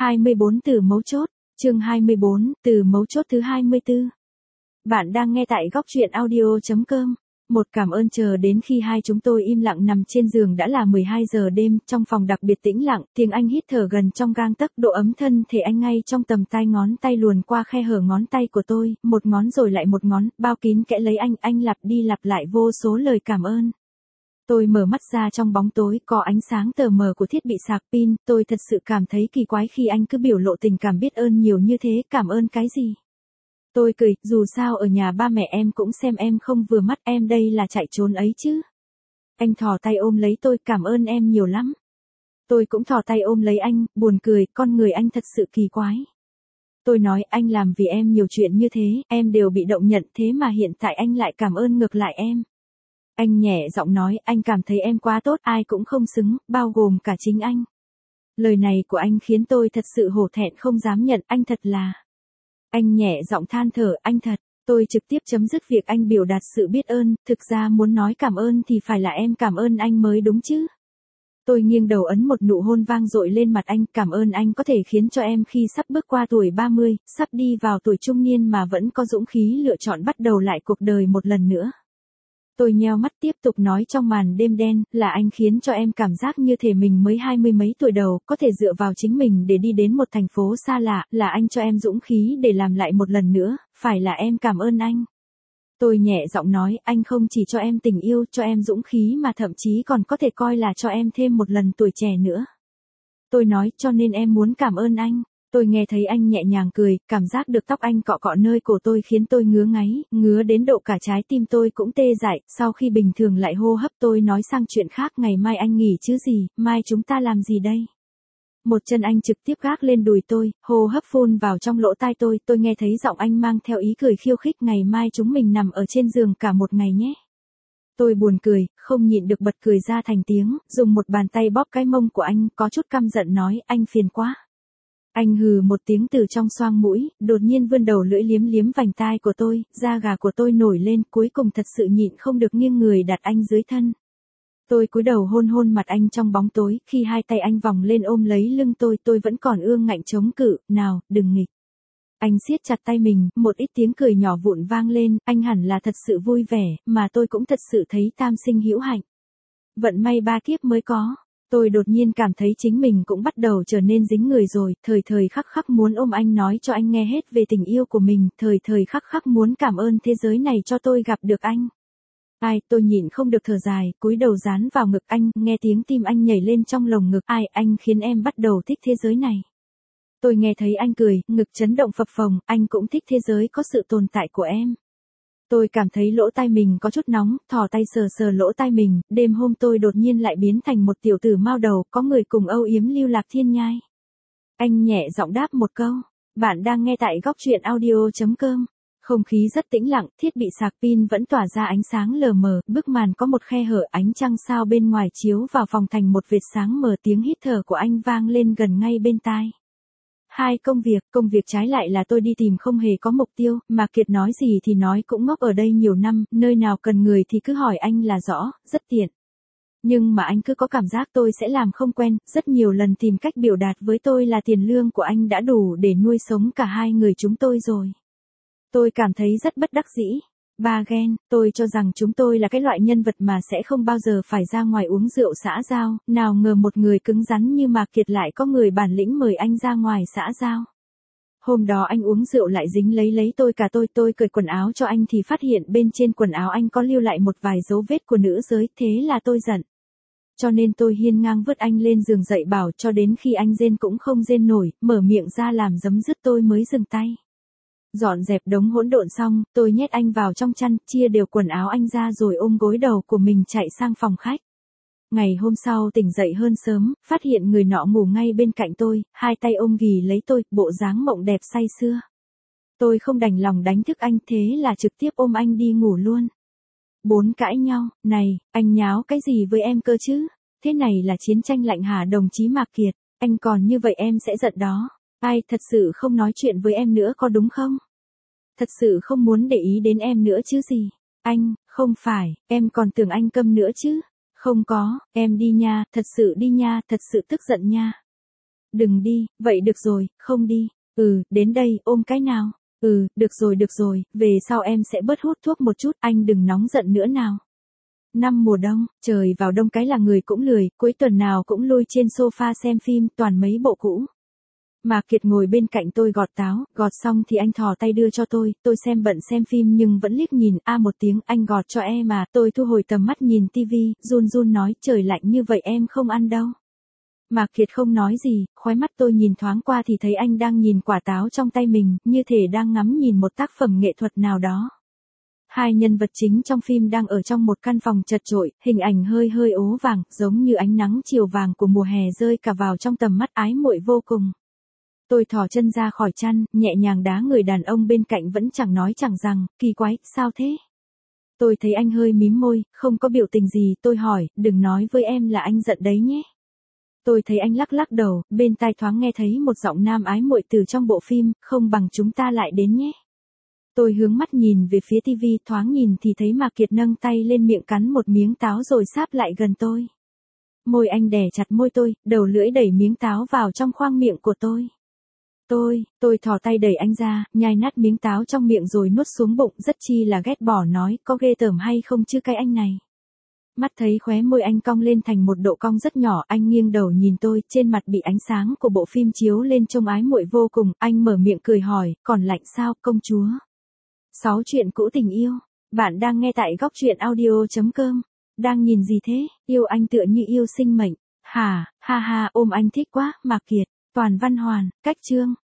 24 từ mấu chốt, chương 24, từ mấu chốt thứ 24. Bạn đang nghe tại góc truyện audio.com. Một cảm ơn chờ đến khi hai chúng tôi im lặng nằm trên giường đã là 12 giờ đêm, trong phòng đặc biệt tĩnh lặng, tiếng anh hít thở gần trong gang tấc, độ ấm thân thể anh ngay trong tầm tay, ngón tay luồn qua khe hở ngón tay của tôi, một ngón rồi lại một ngón, bao kín kẽ lấy anh lặp đi lặp lại vô số lời cảm ơn. Tôi mở mắt ra, trong bóng tối có ánh sáng tờ mờ của thiết bị sạc pin, tôi thật sự cảm thấy kỳ quái khi anh cứ biểu lộ tình cảm biết ơn nhiều như thế. Cảm ơn cái gì? Tôi cười, dù sao ở nhà ba mẹ em cũng xem em không vừa mắt, em đây là chạy trốn ấy chứ. Anh thò tay ôm lấy tôi, cảm ơn em nhiều lắm. Tôi cũng thò tay ôm lấy anh, buồn cười, con người anh thật sự kỳ quái. Tôi nói, anh làm vì em nhiều chuyện như thế, em đều bị động nhận, thế mà hiện tại anh lại cảm ơn ngược lại em. Anh nhẹ giọng nói, anh cảm thấy em quá tốt, ai cũng không xứng, bao gồm cả chính anh. Lời này của anh khiến tôi thật sự hổ thẹn không dám nhận, anh thật là... Anh nhẹ giọng than thở, anh thật. Tôi trực tiếp chấm dứt việc anh biểu đạt sự biết ơn, thực ra muốn nói cảm ơn thì phải là em cảm ơn anh mới đúng chứ. Tôi nghiêng đầu ấn một nụ hôn vang dội lên mặt anh, cảm ơn anh có thể khiến cho em khi sắp bước qua tuổi 30, sắp đi vào tuổi trung niên mà vẫn có dũng khí lựa chọn bắt đầu lại cuộc đời một lần nữa. Tôi nheo mắt tiếp tục nói, trong màn đêm đen, là anh khiến cho em cảm giác như thể mình mới 20 mấy tuổi đầu, có thể dựa vào chính mình để đi đến một thành phố xa lạ, là anh cho em dũng khí để làm lại một lần nữa, phải là em cảm ơn anh. Tôi nhẹ giọng nói, anh không chỉ cho em tình yêu, cho em dũng khí mà thậm chí còn có thể coi là cho em thêm một lần tuổi trẻ nữa. Tôi nói, cho nên em muốn cảm ơn anh. Tôi nghe thấy anh nhẹ nhàng cười, cảm giác được tóc anh cọ cọ nơi cổ tôi khiến tôi ngứa ngáy, ngứa đến độ cả trái tim tôi cũng tê dại, sau khi bình thường lại hô hấp. Tôi nói sang chuyện khác, ngày mai anh nghỉ chứ gì, mai chúng ta làm gì đây? Một chân anh trực tiếp gác lên đùi tôi, hô hấp phun vào trong lỗ tai tôi nghe thấy giọng anh mang theo ý cười khiêu khích, ngày mai chúng mình nằm ở trên giường cả một ngày nhé. Tôi buồn cười, không nhịn được bật cười ra thành tiếng, dùng một bàn tay bóp cái mông của anh, có chút căm giận nói, anh phiền quá. Anh hừ một tiếng từ trong xoang mũi, đột nhiên vươn đầu lưỡi liếm liếm vành tai của tôi, da gà của tôi nổi lên, cuối cùng thật sự nhịn không được nghiêng người đặt anh dưới thân. Tôi cúi đầu hôn hôn mặt anh trong bóng tối, khi hai tay anh vòng lên ôm lấy lưng tôi vẫn còn ương ngạnh chống cự, nào, đừng nghịch. Anh siết chặt tay mình, một ít tiếng cười nhỏ vụn vang lên, anh hẳn là thật sự vui vẻ, mà tôi cũng thật sự thấy tam sinh hữu hạnh. Vận may ba kiếp mới có. Tôi đột nhiên cảm thấy chính mình cũng bắt đầu trở nên dính người rồi, thời khắc khắc muốn ôm anh nói cho anh nghe hết về tình yêu của mình, thời khắc khắc muốn cảm ơn thế giới này cho tôi gặp được anh. Tôi nhịn không được thở dài, cúi đầu dán vào ngực anh, nghe tiếng tim anh nhảy lên trong lồng ngực, anh khiến em bắt đầu thích thế giới này. Tôi nghe thấy anh cười, ngực chấn động phập phồng, anh cũng thích thế giới có sự tồn tại của em. Tôi cảm thấy lỗ tai mình có chút nóng, thò tay sờ lỗ tai mình, đêm hôm tôi đột nhiên lại biến thành một tiểu tử mao đầu, có người cùng âu yếm lưu lạc thiên nhai. Anh nhẹ giọng đáp một câu, bạn đang nghe tại góc truyện audio.com. Không khí rất tĩnh lặng, thiết bị sạc pin vẫn tỏa ra ánh sáng lờ mờ, bức màn có một khe hở, ánh trăng sao bên ngoài chiếu vào phòng thành một vệt sáng mờ, tiếng hít thở của anh vang lên gần ngay bên tai. Công việc trái lại là tôi đi tìm không hề có mục tiêu, mà Kiệt nói gì thì nói, cũng ngốc ở đây nhiều năm, nơi nào cần người thì cứ hỏi anh là rõ, rất tiện. Nhưng mà anh cứ có cảm giác tôi sẽ làm không quen, rất nhiều lần tìm cách biểu đạt với tôi là tiền lương của anh đã đủ để nuôi sống cả hai người chúng tôi rồi. Tôi cảm thấy rất bất đắc dĩ. Ba ghen, tôi cho rằng chúng tôi là cái loại nhân vật mà sẽ không bao giờ phải ra ngoài uống rượu xã giao, nào ngờ một người cứng rắn như Mạc Kiệt lại có người bản lĩnh mời anh ra ngoài xã giao. Hôm đó anh uống rượu lại dính lấy tôi cả tôi cởi quần áo cho anh thì phát hiện bên trên quần áo anh có lưu lại một vài dấu vết của nữ giới, thế là tôi giận. Cho nên tôi hiên ngang vứt anh lên giường dậy bảo cho đến khi anh rên cũng không rên nổi, mở miệng ra làm giấm dứt tôi mới dừng tay. Dọn dẹp đống hỗn độn xong, tôi nhét anh vào trong chăn, chia đều quần áo anh ra rồi ôm gối đầu của mình chạy sang phòng khách. Ngày hôm sau tỉnh dậy hơn sớm, phát hiện người nọ ngủ ngay bên cạnh tôi, hai tay ôm ghì lấy tôi, bộ dáng mộng đẹp say sưa. Tôi không đành lòng đánh thức anh, thế là trực tiếp ôm anh đi ngủ luôn. Bốn cãi nhau, này, anh nháo cái gì với em cơ chứ? Thế này là chiến tranh lạnh hả đồng chí Mạc Kiệt, anh còn như vậy em sẽ giận đó. Thật sự không nói chuyện với em nữa có đúng không? Thật sự không muốn để ý đến em nữa chứ gì? Anh, không phải, em còn tưởng anh câm nữa chứ? Không có, em đi nha, thật sự đi nha, thật sự tức giận nha. Đừng đi, vậy được rồi, không đi. Đến đây, ôm cái nào. Được rồi, về sau em sẽ bớt hút thuốc một chút, anh đừng nóng giận nữa nào. Năm mùa đông, trời vào đông cái là người cũng lười, cuối tuần nào cũng lui trên sofa xem phim, toàn mấy bộ cũ. Mạc Kiệt ngồi bên cạnh tôi gọt táo, gọt xong thì anh thò tay đưa cho tôi xem bận xem phim nhưng vẫn liếc nhìn, một tiếng, anh gọt cho em à, tôi thu hồi tầm mắt nhìn tivi, run run nói, trời lạnh như vậy em không ăn đâu. Mạc Kiệt không nói gì, khóe mắt tôi nhìn thoáng qua thì thấy anh đang nhìn quả táo trong tay mình, như thể đang ngắm nhìn một tác phẩm nghệ thuật nào đó. Hai nhân vật chính trong phim đang ở trong một căn phòng chật chội, hình ảnh hơi hơi ố vàng, giống như ánh nắng chiều vàng của mùa hè rơi cả vào trong tầm mắt ái muội vô cùng. Tôi thò chân ra khỏi chăn, nhẹ nhàng đá người đàn ông bên cạnh vẫn chẳng nói chẳng rằng, kỳ quái, sao thế? Tôi thấy anh hơi mím môi, không có biểu tình gì, tôi hỏi, đừng nói với em là anh giận đấy nhé. Tôi thấy anh lắc lắc đầu, bên tai thoáng nghe thấy một giọng nam ái muội từ trong bộ phim, không bằng chúng ta lại đến nhé. Tôi hướng mắt nhìn về phía tivi, thoáng nhìn thì thấy Mạc Kiệt nâng tay lên miệng cắn một miếng táo rồi sáp lại gần tôi. Môi anh đè chặt môi tôi, đầu lưỡi đẩy miếng táo vào trong khoang miệng của tôi. Tôi thò tay đẩy anh ra, nhai nát miếng táo trong miệng rồi nuốt xuống bụng, rất chi là ghét bỏ nói, có ghê tởm hay không chứ cái anh này. Mắt thấy khóe môi anh cong lên thành một độ cong rất nhỏ, anh nghiêng đầu nhìn tôi, trên mặt bị ánh sáng của bộ phim chiếu lên trông ái muội vô cùng, anh mở miệng cười hỏi, còn lạnh sao, công chúa? 6 chuyện cũ tình yêu, bạn đang nghe tại góc truyện audio.com, đang nhìn gì thế, yêu anh tựa như yêu sinh mệnh, ha ha, ôm anh thích quá, Mạc Kiệt, Toàn Văn Hoàn, Cách Chương.